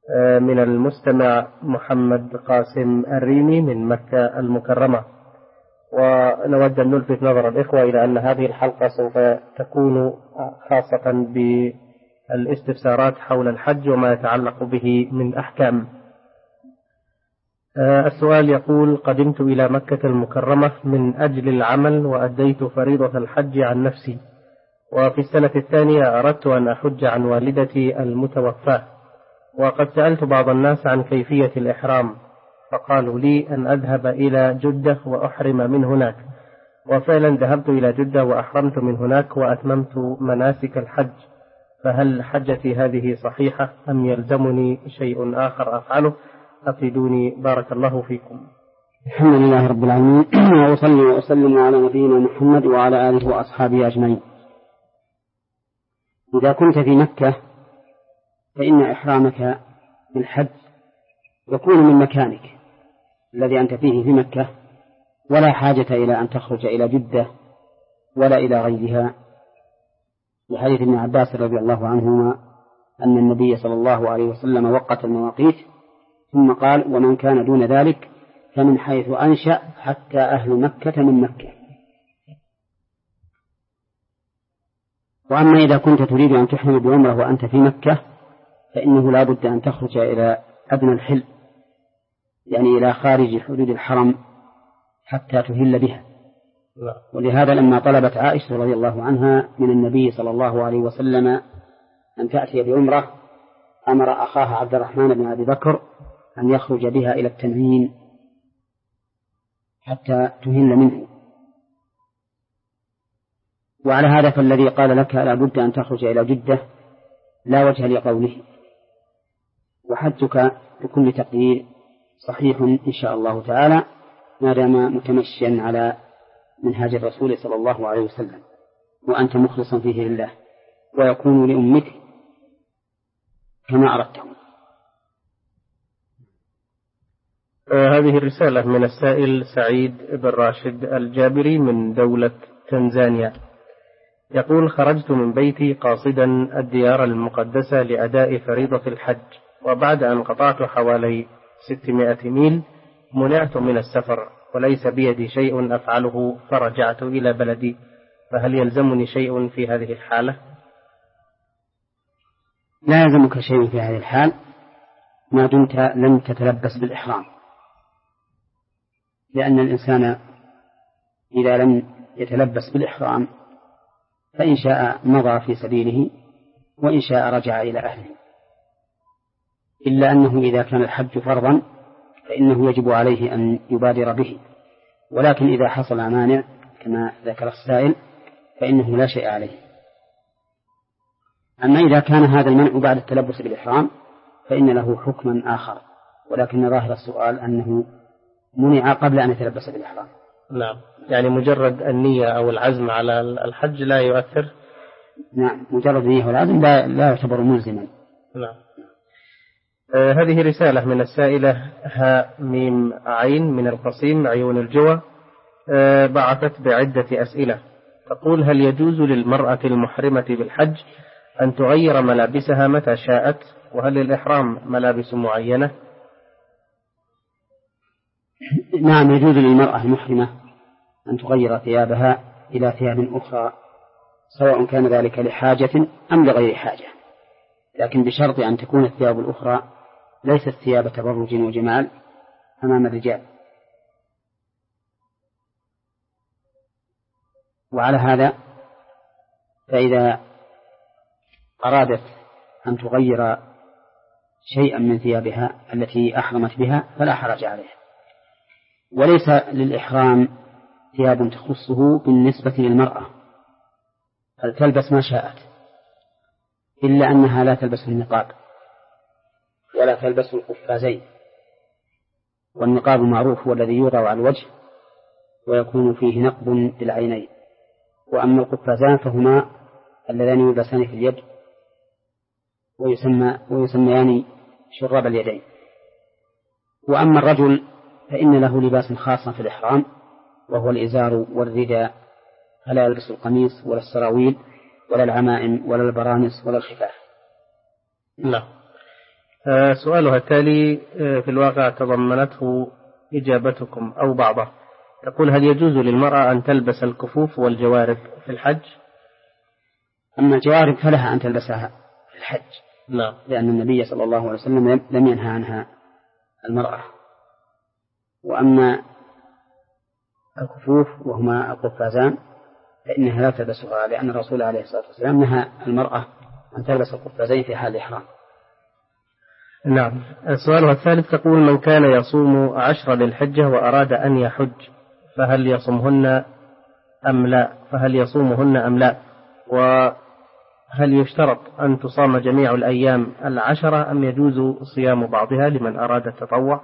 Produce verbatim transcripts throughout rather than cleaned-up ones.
من المستمع محمد قاسم الريمي من مكة المكرمة. ونود أن نلفت نظر الإخوة إلى أن هذه الحلقة سوف تكون خاصة بالاستفسارات حول الحج وما يتعلق به من أحكام. السؤال يقول: قدمت إلى مكة المكرمة من أجل العمل وأديت فريضة الحج عن نفسي، وفي السنة الثانية أردت أن أحج عن والدتي المتوفاة، وقد سألت بعض الناس عن كيفية الإحرام فقالوا لي أن أذهب إلى جدة وأحرم من هناك، وفعلا ذهبت إلى جدة وأحرمت من هناك وأتممت مناسك الحج، فهل حجتي هذه صحيحة أم يلزمني شيء آخر أفعله؟ أفيدوني بارك الله فيكم. الحمد لله رب العالمين، وأصلي وأسلم على نبينا محمد وعلى آله وأصحابه أجمعين. إذا كنت في مكة فإن إحرامك بالحج يكون من مكانك الذي أنت فيه في مكة، ولا حاجة إلى أن تخرج إلى جدة ولا إلى غيرها، لحديث ابن عباس رضي الله عنهما أن النبي صلى الله عليه وسلم وقت المواقيت ثم قال: ومن كان دون ذلك فمن حيث أنشأ حتى أهل مكة من مكة. وأما إذا كنت تريد أن تحرم بعمرة وأنت في مكة فإنه لا بد أن تخرج إلى أدنى الحل، يعني إلى خارج حدود الحرم حتى تهل بها. ولهذا لما طلبت عائشة رضي الله عنها من النبي صلى الله عليه وسلم أن تأتي بعمرة أمر أخاها عبد الرحمن بن أبي بكر أن يخرج بها إلى التنعيم حتى تهل منه. وعلى هذا فالذي قال لك لا بد أن تخرج إلى جدة لا وجه لقوله، وحجك بكل تقدير صحيح إن شاء الله تعالى ما دام متمشيا على منهاج الرسول صلى الله عليه وسلم وأنت مخلصا فيه لله، ويكون لأمك كما أردته. آه هذه الرسالة من السائل سعيد بن راشد الجابري من دولة تنزانيا، يقول: خرجت من بيتي قاصدا الديار المقدسة لأداء فريضة الحج، وبعد أن قطعت حوالي ستمائة ميل منعت من السفر وليس بيدي شيء أفعله فرجعت إلى بلدي، فهل يلزمني شيء في هذه الحالة؟ لا يلزمك شيء في هذه الحال ما دمت لم تتلبس بالإحرام، لأن الإنسان إذا لم يتلبس بالإحرام فإن شاء مضى في سبيله وإن شاء رجع إلى أهله، إلا أنه إذا كان الحج فرضا فإنه يجب عليه أن يبادر به، ولكن إذا حصل مانع كما ذكر السائل فإنه لا شيء عليه. أما إذا كان هذا المنع بعد التلبس بالإحرام فإن له حكما آخر، ولكن ظاهر السؤال أنه منع قبل أن يتلبس بالإحرام. نعم، يعني مجرد النية أو العزم على الحج لا يؤثر. نعم، مجرد النية والعزم لا, لا يعتبر ملزما. نعم. آه هذه رسالة من السائلة ها ميم عين من القصيم عيون الجوى، آه بعثت بعدة أسئلة، تقول: هل يجوز للمرأة المحرمة بالحج أن تغير ملابسها متى شاءت؟ وهل للإحرام ملابس معينة؟ نعم، يجوز للمرأة المحرمة أن تغير ثيابها إلى ثياب أخرى، سواء كان ذلك لحاجة أم لغير حاجة، لكن بشرط أن تكون الثياب الأخرى ليست ثياب تبرج وجمال أمام الرجال. وعلى هذا فإذا أرادت أن تغير شيئا من ثيابها التي أحرمت بها فلا حرج عليها. وليس للإحرام ثياب تخصه بالنسبة للمرأة، بل تلبس ما شاءت، إلا أنها لا تلبس النقاب ولا تلبس القفازين. والنقاب معروف هو الذي يوضع على الوجه ويكون فيه نقب للعينين، وأما القفازان فهما اللذان يلبسان في اليد ويسمى ويسميان شراب اليدين. وأما الرجل فإن له لباس خاص في الإحرام وهو الإزار والرداء، فلا يلبس القميص ولا السراويل ولا العمائم ولا البرانس ولا الخفاف. لا. آه سؤالها التالي آه في الواقع تضمنته إجابتكم أو بعضها. تقول: هل يجوز للمرأة أن تلبس الكفوف والجوارب في الحج؟ أما الجوارب فلها أن تلبسها في الحج. نعم. لأن النبي صلى الله عليه وسلم لم ينهى عنها المرأة. وأما الكفوف وهما القفازان فإنها لا تلبسها، لأن الرسول عليه الصلاة والسلام نهى المرأة أن تلبس القفازين في حال الإحرام. نعم. السؤال الثالث تقول: من كان يصوم عشر ذي الحجة وأراد أن يحج فهل يصومهن أم لا؟ فهل يصومهن أم لا؟ وهل يشترط أن تصام جميع الأيام العشرة أم يجوز صيام بعضها لمن أراد التطوع؟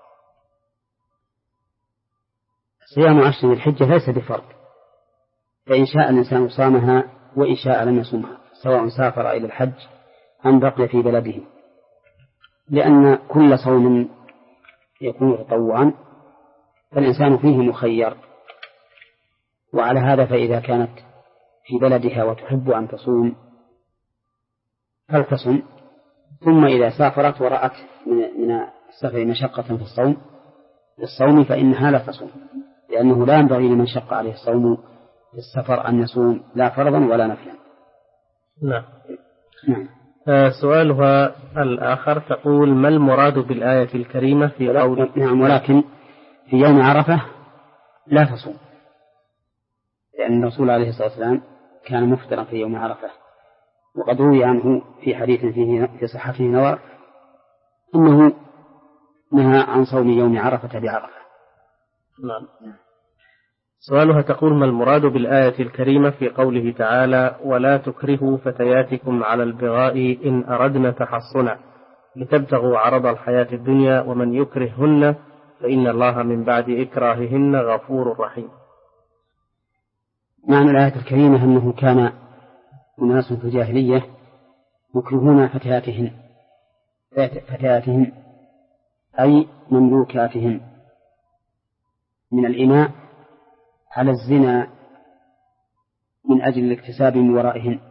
صيام عشر ذي الحجة ليس بفرض، فإن شاء الإنسان صامها وإن شاء لم يصومها، سواء سافر إلى الحج أم بقي في بلده، لأن كل صوم يكون تطوعا فالإنسان فيه مخير. وعلى هذا فإذا كانت في بلدها وتحب أن تصوم فلتصم، ثم إذا سافرت ورأت من السفر مشقة في الصوم الصوم فإنها لا تصوم، لأنه لا ينبغي لمن شق عليه الصوم في السفر أن يصوم لا فرضا ولا نفلا. نعم. نعم. آه سؤالها الآخر تقول: ما المراد بالآية الكريمة في قول؟ نعم. ولكن في يوم عرفة لا تصوم، لأن الرسول عليه الصلاة والسلام كان مفطرا في يوم عرفة، وقد روي عنه في حديث فيه في صحته نوار أنه نهى عن صوم يوم عرفة بعرفة. نعم. سؤالها تقول: ما المراد بالآية الكريمة في قوله تعالى: ولا تكرهوا فتياتكم على البغاء إن أردنا تحصنا لتبتغوا عرض الحياة الدنيا ومن يكرههن فإن الله من بعد إكراههن غفور رحيم. معنى الآية الكريمة أنه كان أناس في الجاهلية يكرهون فتياتهن فتياتهم أي مملوكاتهم من الإماء على الزنا من أجل الاكتساب من ورائهن،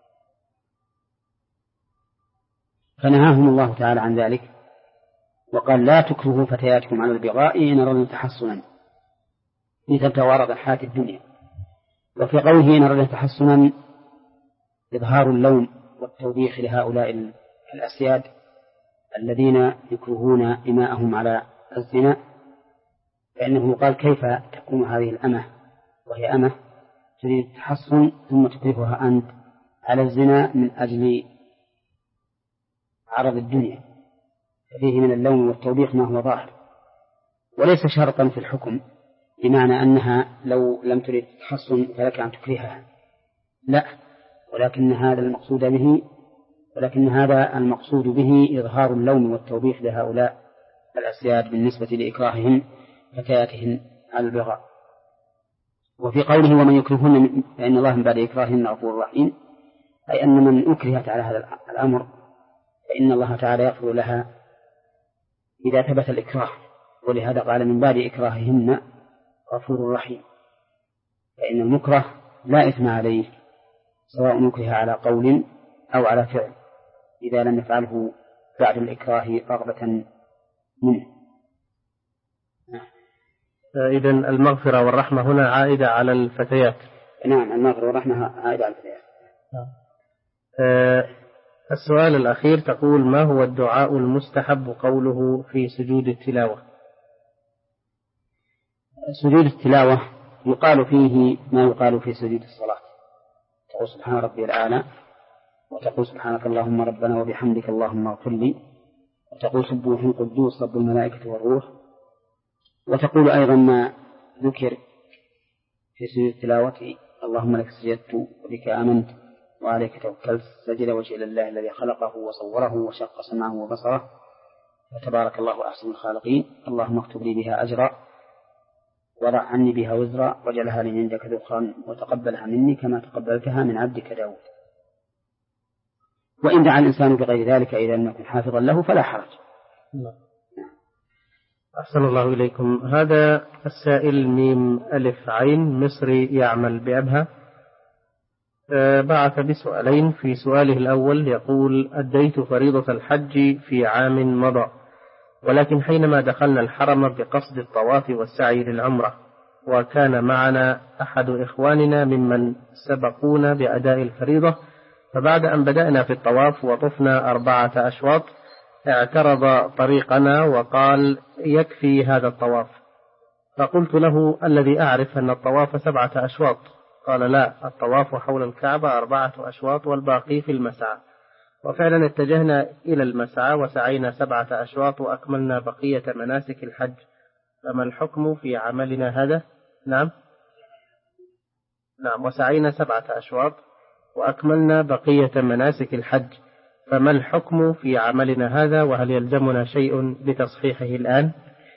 فنهاهم الله تعالى عن ذلك وقال: لا تكرهوا فتياتكم على البغاء إن أردنا تحصنا لتبتغوا عرض الحياة الدنيا. وفي قوله إن أردنا تحصنا إظهار اللوم والتوبيخ لهؤلاء الأسياد الذين يكرهون إماءهم على الزنا، فإنه قال: كيف تكون هذه الأمة وهي أمة تريد التحصن ثم تكرهها أنت على الزنا من أجل عرض الدنيا؟ فيه من اللوم والتوبيخ ما هو ظاهر، وليس شرطا في الحكم بمعنى أنها لو لم تريد التحصن فلك أن تكرهها، لا، ولكن هذا المقصود به ولكن هذا المقصود به إظهار اللوم والتوبيخ لهؤلاء الأسياد بالنسبة لإكراههم فتياتهن على البغاء. وفي قوله ومن يكرههن فإن الله من بعد إكراههن غفور رحيم، أي أن من أكرهت على هذا الأمر فإن الله تعالى يغفر لها إذا ثبت الإكراه، ولهذا قال من بعد إكراههن غفور رحيم، فإن المكره لا إثم عليه سواء أكره على قول أو على فعل إذا لم يفعله بعد الإكراه رغبة منه. إذن المغفرة والرحمة هنا عائدة على الفتيات. نعم، المغفرة والرحمة عائدة على الفتيات. أه السؤال الأخير تقول: ما هو الدعاء المستحب قوله في سجود التلاوة؟ سجود التلاوة يقال فيه ما يقال في سجود الصلاة، تقول سبحان ربي الأعلى، وتقول سبحانك اللهم ربنا وبحمدك اللهم اغفر لي، وتقول سبوح قدوس رب الملائكة والروح، وتقول أيضا ما ذكر في سجود التلاوة: اللهم لك سجدت وبك آمنت وعليك توكلت، سجد وجه لله الذي خلقه وصوره وشق سمعه وبصره، فتبارك الله أحسن الخالقين، اللهم اكتب لي بها أجرا وضع عني بها وزرا واجعلها لي عندك ذخرا وتقبلها مني كما تقبلتها من عبدك داود. وإن دعا الإنسان بغير ذلك إذا لم يكن حافظا له فلا حرج. أحسن الله إليكم. هذا السائل ميم ألف عين مصري يعمل بأبها، بعث بسؤالين. في سؤاله الأول يقول: أديت فريضة الحج في عام مضى، ولكن حينما دخلنا الحرم بقصد الطواف والسعي للعمرة، وكان معنا أحد إخواننا ممن سبقونا بأداء الفريضة، فبعد أن بدأنا في الطواف وطفنا أربعة أشواط اعترض طريقنا وقال: يكفي هذا الطواف. فقلت له: الذي أعرف أن الطواف سبعة أشواط. قال: لا، الطواف حول الكعبة أربعة أشواط والباقي في المسعى. وفعلا اتجهنا إلى المسعى وسعينا سبعة أشواط وأكملنا بقية مناسك الحج. فما الحكم في عملنا هذا؟ نعم نعم وسعينا سبعة أشواط وأكملنا بقية مناسك الحج، فما الحكم في عملنا هذا؟ وهل يلزمنا شيء لتصحيحه الآن؟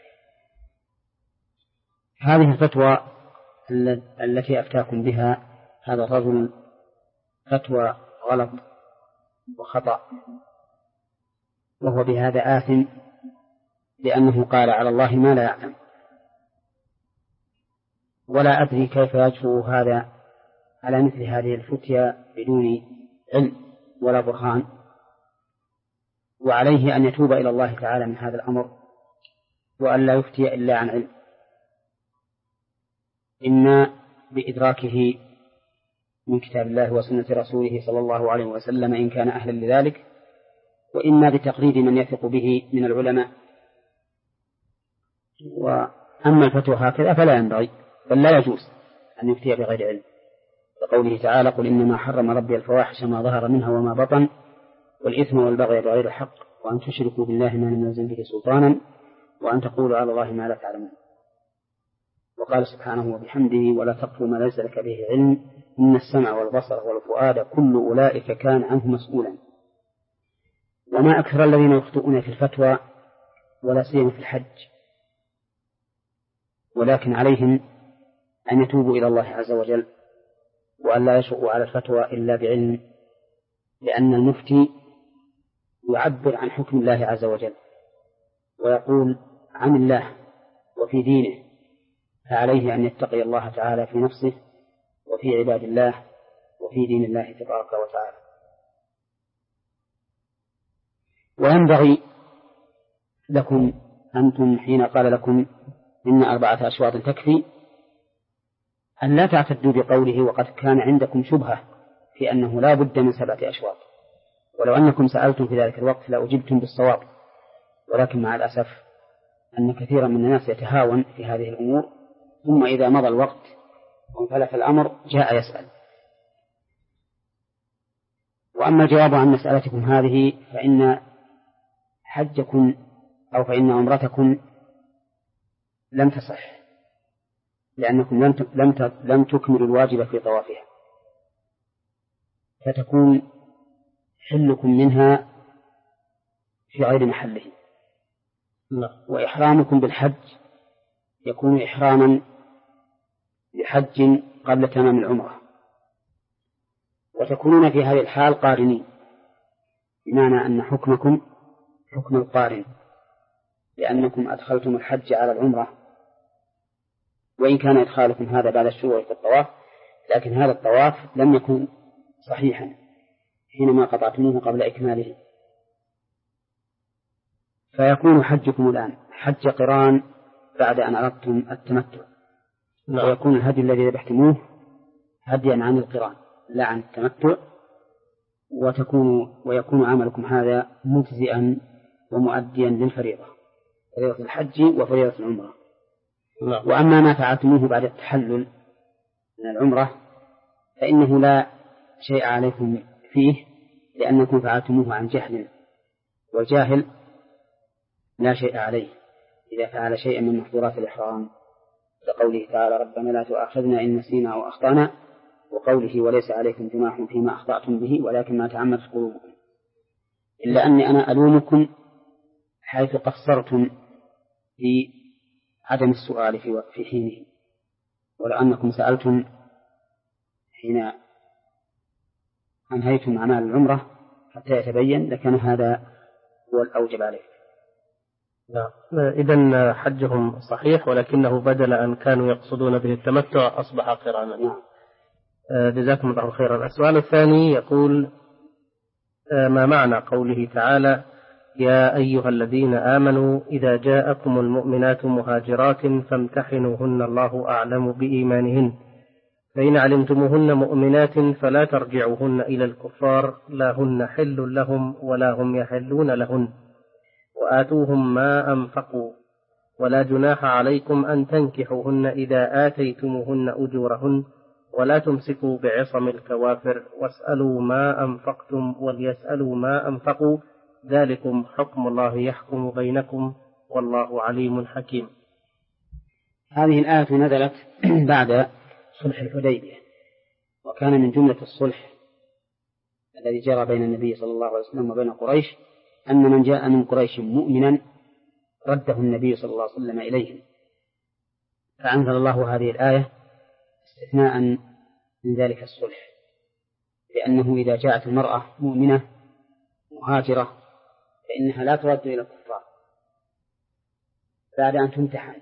هذه الفتوى التي أفتاكم بها هذا الرجل فتوى غلط وخطأ، وهو بهذا آثم لأنه قال على الله ما لا يعلم، ولا أدري كيف يجرؤ هذا على مثل هذه الفتيا بدون علم ولا برهان، وعليه أن يتوب إلى الله تعالى من هذا الأمر وأن لا يفتي إلا عن علم، إما بإدراكه من كتاب الله وسنة رسوله صلى الله عليه وسلم إن كان أهلا لذلك، وإما بتقليد من يثق به من العلماء. وأما الفتوى هكذا فلا ينبغي بل لا يجوز أن يفتي بغير علم، لقوله تعالى: قل إنما حرم ربي الفواحش ما ظهر منها وما بطن والإثم والبغي بغير الحق وأن تشركوا بالله ما لم ينزل به سلطانا وأن تقولوا على الله ما لا تعلمون. وقال سبحانه وبحمده: ولا تقف ما ليس لك به علم إن السمع والبصر والفؤاد كل أولئك كان عنه مسؤولا. وما أكثر الذين يخطئون في الفتوى ولا سيما في الحج، ولكن عليهم أن يتوبوا إلى الله عز وجل وأن لا يشرؤوا على الفتوى إلا بعلم، لأن المفتي يعبر عن حكم الله عز وجل ويقول عن الله وفي دينه، فعليه أن يتقي الله تعالى في نفسه وفي عباد الله وفي دين الله تبارك وتعالى. وينبغي لكم أنتم حين قال لكم إن أربعة أشواط تكفي أن لا تعتدوا بقوله وقد كان عندكم شبهة في أنه لا بد من سبعة أشواط، ولو أنكم سألتم في ذلك الوقت لأجبتم بالصواب، ولكن مع الأسف أن كثيرا من الناس يتهاون في هذه الأمور، ثم إذا مضى الوقت وانفلت الأمر جاء يسأل. وأما الجواب عن مسألتكم هذه فإن حجكم أو فإن عمرتكم لم تصح، لأنكم لم لم لم تكملوا الواجب في طوافها، فتكون حلكم منها في غير محله. لا. وإحرامكم بالحج يكون إحراما بحج قبل تمام العمرة، وتكونون في هذه الحال قارنين، بمعنى أن حكمكم حكم القارن، لأنكم أدخلتم الحج على العمرة، وإن كان إدخالكم هذا بعد الشروع في الطواف، لكن هذا الطواف لم يكن صحيحا حينما قطعتموه قبل إكماله، فيكون حجكم الآن حج قران بعد أن أردتم التمتع، ويكون الهدي الذي ذبحتموه هديا عن القران لا عن التمتع، وتكون ويكون عملكم هذا مجزئا ومؤديا للفريضة، فريضة الحج وفريضة العمرة. وأما ما فعلتموه بعد التحلل من العمرة فإنه لا شيء عليكم فيه، لأنكم فعلتموه عن جهل، والجاهل لا شيء عليه إذا فعل شيئا من محظورات الإحرام، لقوله تعالى: ربنا لا تؤاخذنا إن نسينا أو أخطأنا، وقوله: وليس عليكم جناح فيما أخطأتم به ولكن ما تعمدت قلوبكم. إلا أني أنا ألومكم حيث قصرتم في عدم السؤال في حينه، ولو أنكم سألتم حين أنهيتم أعمال العمرة حتى يتبين لكان هذا هو الأوجب عليه. إذن حجهم صحيح، ولكنه بدل أن كانوا يقصدون به التمتع أصبح قرانا. نعم. جزاكم الله خيرا. السؤال الثاني يقول: ما معنى قوله تعالى: يا أيها الذين آمنوا إذا جاءكم المؤمنات مهاجرات فامتحنوهن الله أعلم بإيمانهن، فإن علمتموهن مؤمنات فلا ترجعوهن إلى الكفار لا هن حل لهم ولا هم يحلون لهن، وآتوهم ما أنفقوا، ولا جناح عليكم أن تنكحوهن إذا آتيتموهن أجورهن، ولا تمسكوا بعصم الكوافر، واسألوا ما أنفقتم وليسألوا ما أنفقوا، ذلكم حكم الله يحكم بينكم والله عليم حكيم. هذه الآية نزلت بعد صلح الحديبية، وكان من جملة الصلح الذي جرى بين النبي صلى الله عليه وسلم وبين قريش أن من جاء من قريش مؤمنا رده النبي صلى الله عليه وسلم إليهم، فأنزل الله هذه الآية استثناء من ذلك الصلح، لأنه إذا جاءت المرأة مؤمنة مهاجرة فإنها لا ترد إلى الكفار بعد أن تمتحن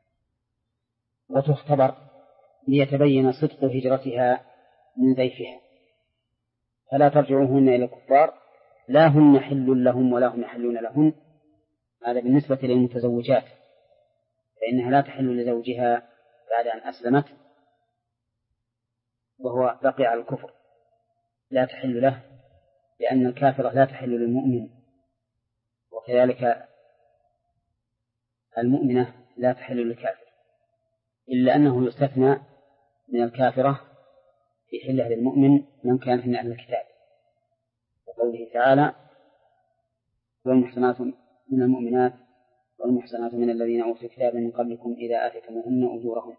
وتختبر ليتبين صدق هجرتها من زيفها، فلا ترجعوهن إلى الكفار لا هن حل لهم ولا هم يحلون لهن. هذا بالنسبة للمتزوجات، فإنها لا تحل لزوجها بعد أن أسلمت وهو بقي على الكفر، لا تحل له، لأن الكافرة لا تحل للمؤمن، وكذلك المؤمنة لا تحل للكافر، إلا أنه يستثنى من الكافرة في حلة للمؤمن من كان من أهل الكتاب، وقوله تعالى: والمحصنات من المؤمنات والمحصنات من الذين أوتوا الكتاب من قبلكم إذا آتيتموهن أجورهن.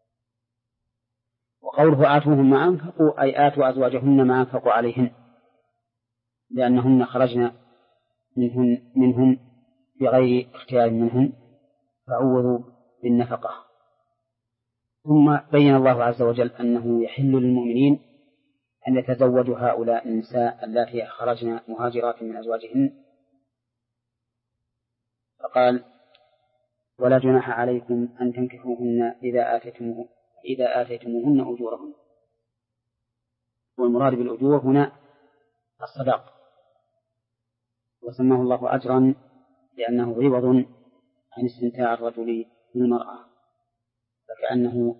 وقوله آتوهم ما أنفقوا أي آتوا أزواجهن ما أنفقوا عليهن، لأنهن خرجن منهن, منهن بغير اختيار منهن فعوضوا بالنفقة. ثم بين الله عز وجل أنه يحل للمؤمنين أن يتزوجوا هؤلاء النساء اللاتي خرجن مهاجرات من أزواجهن، فقال: ولا جناح عليكم أن تنكحوهن إذا آتيتموهن إذا آتيتموهن أجورهن. والمراد بالأجور هنا الصداق، وسماه الله أجرا لأنه عوض عن استمتاع الرجل بالمرأة، فكأنه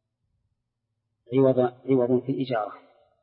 عوض عوض في الإجارة.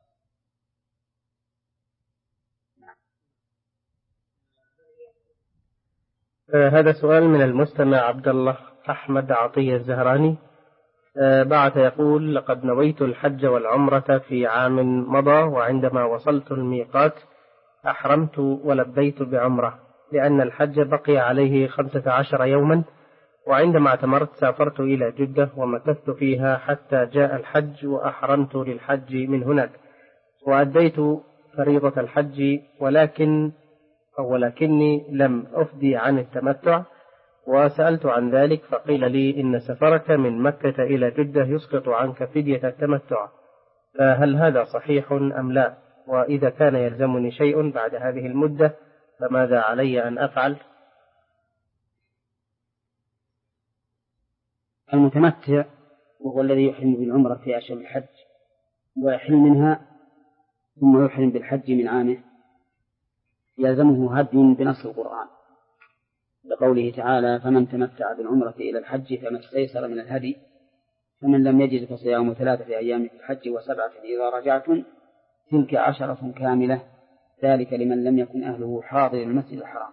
هذا سؤال من المستمع عبد الله أحمد عطية الزهراني، بعث يقول: لقد نويت الحج والعمرة في عام مضى، وعندما وصلت الميقات أحرمت ولبيت بعمرة، لأن الحج بقي عليه خمسة عشر يوما، وعندما اعتمرت سافرت إلى جدة ومكثت فيها حتى جاء الحج وأحرمت للحج من هناك، وأديت فريضة الحج، ولكن أو ولكني لم أفدي عن التمتع، وسألت عن ذلك فقيل لي إن سفرك من مكة إلى جدة يسقط عنك فدية التمتع، فهل هذا صحيح أم لا؟ وإذا كان يلزمني شيء بعد هذه المدة فماذا علي أن أفعل؟ المتمتع وهو الذي يحرم بالعمرة في أشهر الحج ويحرم منها ثم يحرم بالحج من عامه يلزمه هدي بنص القرآن، لقوله تعالى: فمن تمتع بالعمرة إلى الحج فما استيسر من الهدي، فمن لم يجد فصيام ثلاثة أيام في الحج وسبعة إذا رجعتم تلك عشرة كاملة، ذلك لمن لم يكن أهله حاضر المسجد الحرام.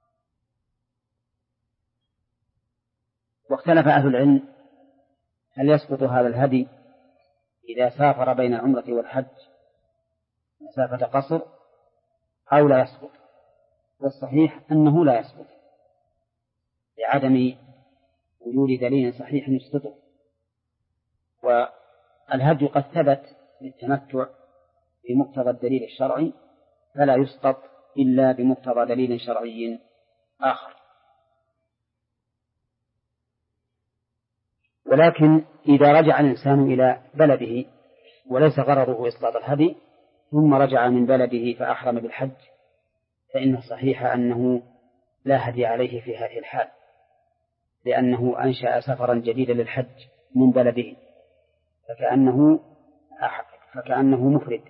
واختلف أهل العلم هل يسقط هذا الهدي إذا سافر بين العمرة والحج مسافة قصر أو لا يسقط، والصحيح أنه لا يسقط لعدم وجود دليل صحيح يسقطه، والهدي قد ثبت للتمتع بمقتضى الدليل الشرعي، فلا يسقط إلا بمقتضى دليل شرعي آخر. ولكن إذا رجع الإنسان إلى بلده وليس غرضه إسقاط الهدي ثم رجع من بلده فأحرم بالحج، فإن الصحيح أنه لا هدي عليه في هذه الحال، لأنه أنشأ سفرا جديدا للحج من بلده، فكأنه فكأنه مفرد.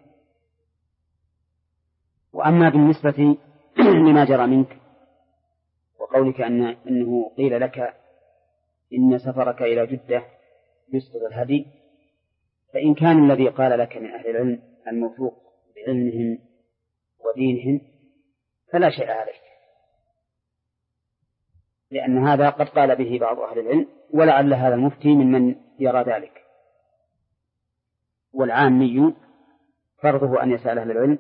وأما بالنسبة لما جرى منك وقولك أن أنه قيل لك إن سفرك إلى جدة يسقط الهدي، فإن كان الذي قال لك من أهل العلم الموثوق بعلمهم ودينهم فلا شيء عليك، لأن هذا قد قال به بعض أهل العلم، ولعل هذا المفتي ممن يرى ذلك. والعامي فرضه أن يسأل أهل العلم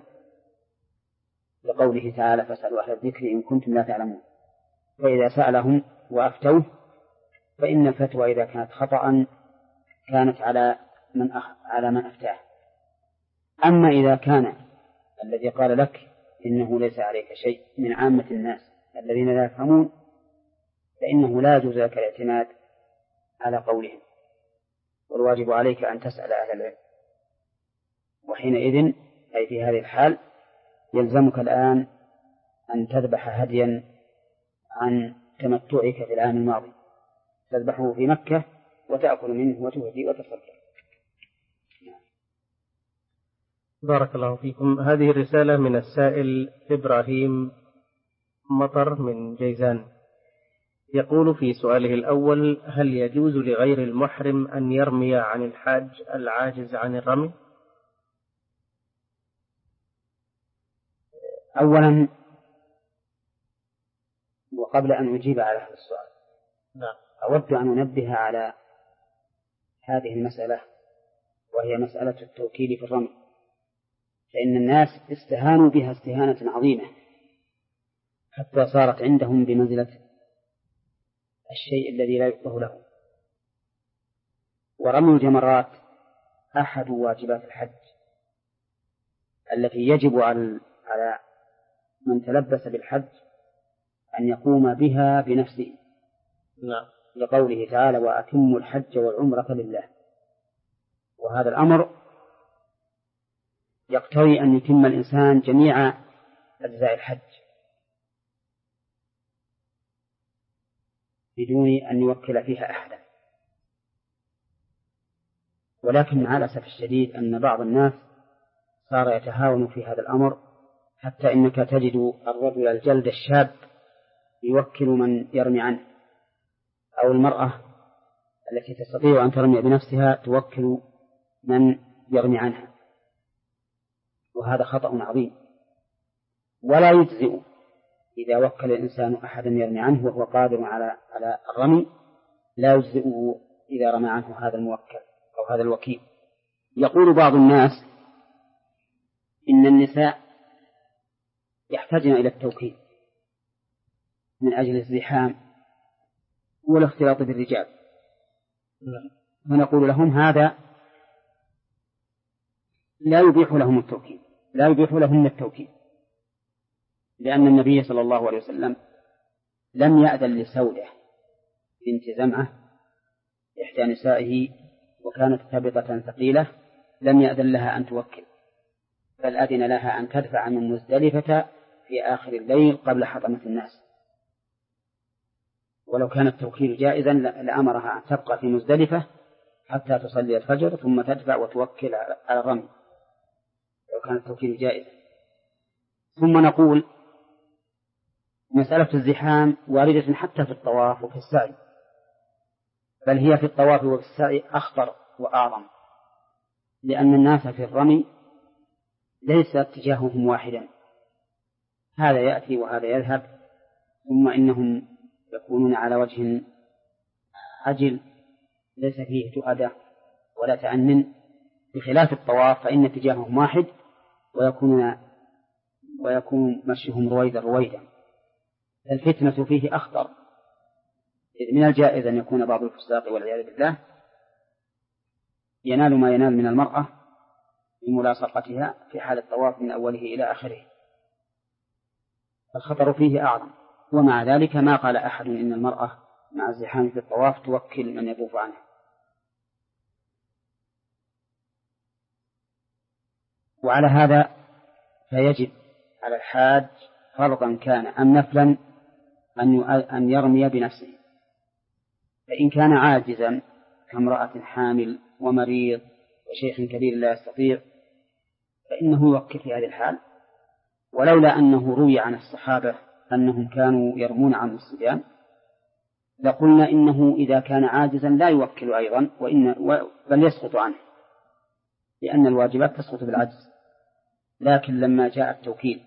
لقوله تعالى فاسألوا أهل الذكر إن كنتم لا تعلمون، فإذا سألهم وأفتوه فإن الفتوى إذا كانت خطأ كانت على من أخ... على من أفتاه. أما إذا كان الذي قال لك إنه ليس عليك شيء من عامة الناس الذين لا يفهمون، فإنه لا يجوز لك الاعتماد على قولهم، والواجب عليك أن تسأل أهل العلم. وحينئذ أي في هذه الحال يلزمك الآن أن تذبح هديا عن تمتعك في العام الماضي، تذبحه في مكة وتأكل منه وتهدي وتصدق. بارك الله فيكم. هذه الرسالة من السائل إبراهيم مطر من جيزان، يقول في سؤاله الأول: هل يجوز لغير المحرم أن يرمي عن الحاج العاجز عن الرمي؟ أولا وقبل أن أجيب على هذا السؤال نعم. أود أن أنبه على هذه المسألة، وهي مسألة التوكيل في الرمي، فإن الناس استهانوا بها استهانة عظيمة حتى صارت عندهم بمنزلة الشيء الذي لا يقبه له. ورمي الجمرات أحد واجبات الحج التي يجب على من تلبس بالحج أن يقوم بها بنفسه. نعم. لقوله تعالى وأتموا الحج والعمرة لله، وهذا الأمر يقتضي أن يتم الإنسان جميع أجزاء الحج بدون أن يوكل فيها أحدا. ولكن مع الأسف الشديد أن بعض الناس صار يتهاون في هذا الأمر، حتى إنك تجد الرجل الجلد الشاب يوكل من يرمي عنه، أو المرأة التي تستطيع أن ترمي بنفسها توكل من يرمي عنها، وهذا خطأ عظيم. ولا يجزئ إذا وكل الإنسان أحدا يرمي عنه وهو قادر على على الرمي، لا يجزئه إذا رمى عنه هذا الموكل أو هذا الوكيل. يقول بعض الناس إن النساء يحتاجن إلى التوكيل من أجل الزحام والاختلاط بالرجال، فنقول لهم هذا لا يبيح لهم التوكيل، لا يبيح لهم التوكيل، لأن النبي صلى الله عليه وسلم لم يأذن لسودة بنت زمعة إحدى نسائه وكانت ثابتة ثقيلة، لم يأذن لها أن توكل، بل أذن لها أن تدفع من مزدلفة في آخر الليل قبل حطمة الناس. ولو كان التوكيل جائزا لأمرها أن تبقى في مزدلفة حتى تصلي الفجر ثم تدفع وتوكل على الرمي لو كان التوكيل جائزا. ثم نقول مسألة الزحام واردة حتى في الطواف وفي السعي، بل هي في الطواف وفي السعي أخطر وأعظم، لأن الناس في الرمي ليس اتجاههم واحدا، هذا يأتي وهذا يذهب، ثم إنهم يكونون على وجه عجل ليس فيه تؤدى ولا تأنن، بخلاف الطواف فإن اتجاههم واحد ويكون ويكون مشيهم رويدا رويدا. الفتنة فيه أخطر، إذ من الجائز أن يكون بعض الفساق والعياذ بالله ينال ما ينال من المرأة بملاصقتها في حال الطواف من أوله إلى آخره، الخطر فيه أعظم. ومع ذلك ما قال أحد إن المرأة مع الزحام في الطواف توكل من يطوف عنه. وعلى هذا فيجب على الحاج فرضا كان أم نفلا أن يرمي بنفسه، فإن كان عاجزا كامرأة حامل ومريض وشيخ كبير لا يستطيع فإنه يوكل في هذه الحال. ولولا أنه روي عن الصحابة أنهم كانوا يرمون عن الصبيان لقلنا إنه إذا كان عاجزا لا يوكل أيضا، وإن بل يسقط عنه، لأن الواجبات تسقط بالعجز. لكن لما جاء التوكيل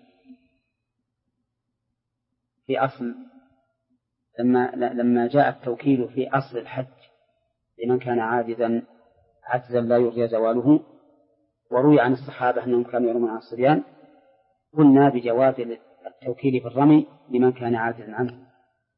في أصل لما لما جاء التوكيل في أصل الحج لمن كان عاجزا عجزا لا يرجى زواله، وروي عن الصحابة أنهم كانوا يرمون عن الصبيان، قلنا بجواز التوكيل في الرمي لمن كان عاجزا عنه.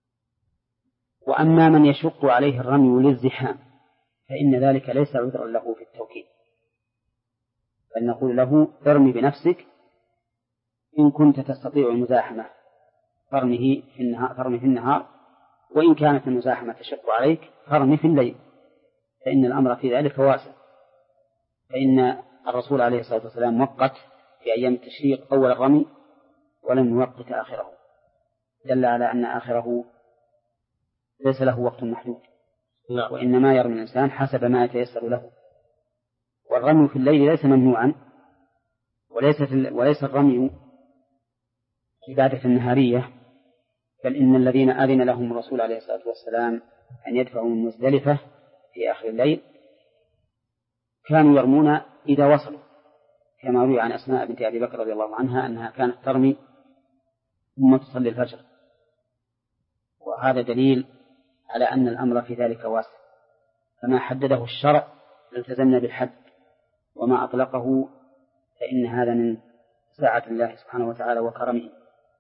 وأما من يشق عليه الرمي للزحام فإن ذلك ليس عذرا له في التوكيل، بل نقول له ارمي بنفسك إن كنت تستطيع المزاحمة فرمه في النهار, فرمي في النهار، وإن كانت المزاحمة تشق عليك فرمي في الليل، فإن الأمر في ذلك واسع. فإن الرسول عليه الصلاة والسلام وقت في أيام التشريق أول الرمي ولم يوقت آخره، دل على أن آخره ليس له وقت محدود، وإنما يرمي الإنسان حسب ما يتيسر له. والرمي في الليل ليس ممنوعا، وليس, وليس الرمي عبادة نهارية، بل إن الذين أذن لهم الرسول عليه الصلاة والسلام أن يدفعوا من مزدلفة في آخر الليل كانوا يرمون إذا وصلوا، كما روي عن أسماء بنت أبي بكر رضي الله عنها أنها كانت ترمي ثم تصلي الفجر. وهذا دليل على أن الأمر في ذلك واسع، فما حدده الشرع التزمنا بالحد، وما أطلقه فإن هذا من ساعة الله سبحانه وتعالى وكرمه.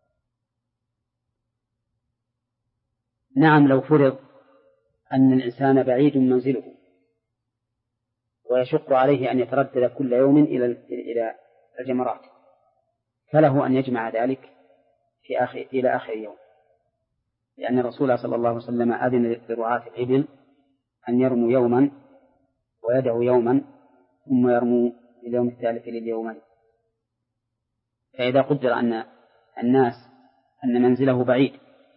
نعم، لو فرض أن الإنسان بعيد منزله ويشق عليه أن يتردد كل يوم إلى الجمرات فله أن يجمع ذلك في آخر إلى آخر يوم، لأن الرسول صلى الله عليه وسلم أذن لرعاة الإبل أن يرموا يوما ويدعوا يوما ثم يرموا اليوم الثالث لليومين. فإذا قدر أن الناس أن منزله بعيد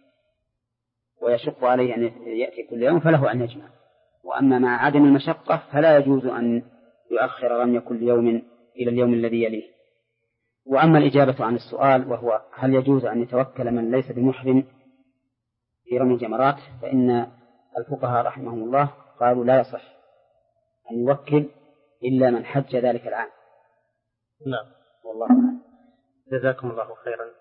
ويشق عليه أن يأتي كل يوم فله أن يجمع. وأما مع عدم المشقة فلا يجوز أن يؤخر رمي كل يوم إلى اليوم الذي يليه. وأما الإجابة عن السؤال وهو هل يجوز أن يتوكل من ليس بمحرم في رمي الجمرات، فإن الفقهاء رحمهم الله قالوا لا يصح أن يوكل إلا من حج ذلك العام. نعم، والله أعلم. جزاكم الله خيرا.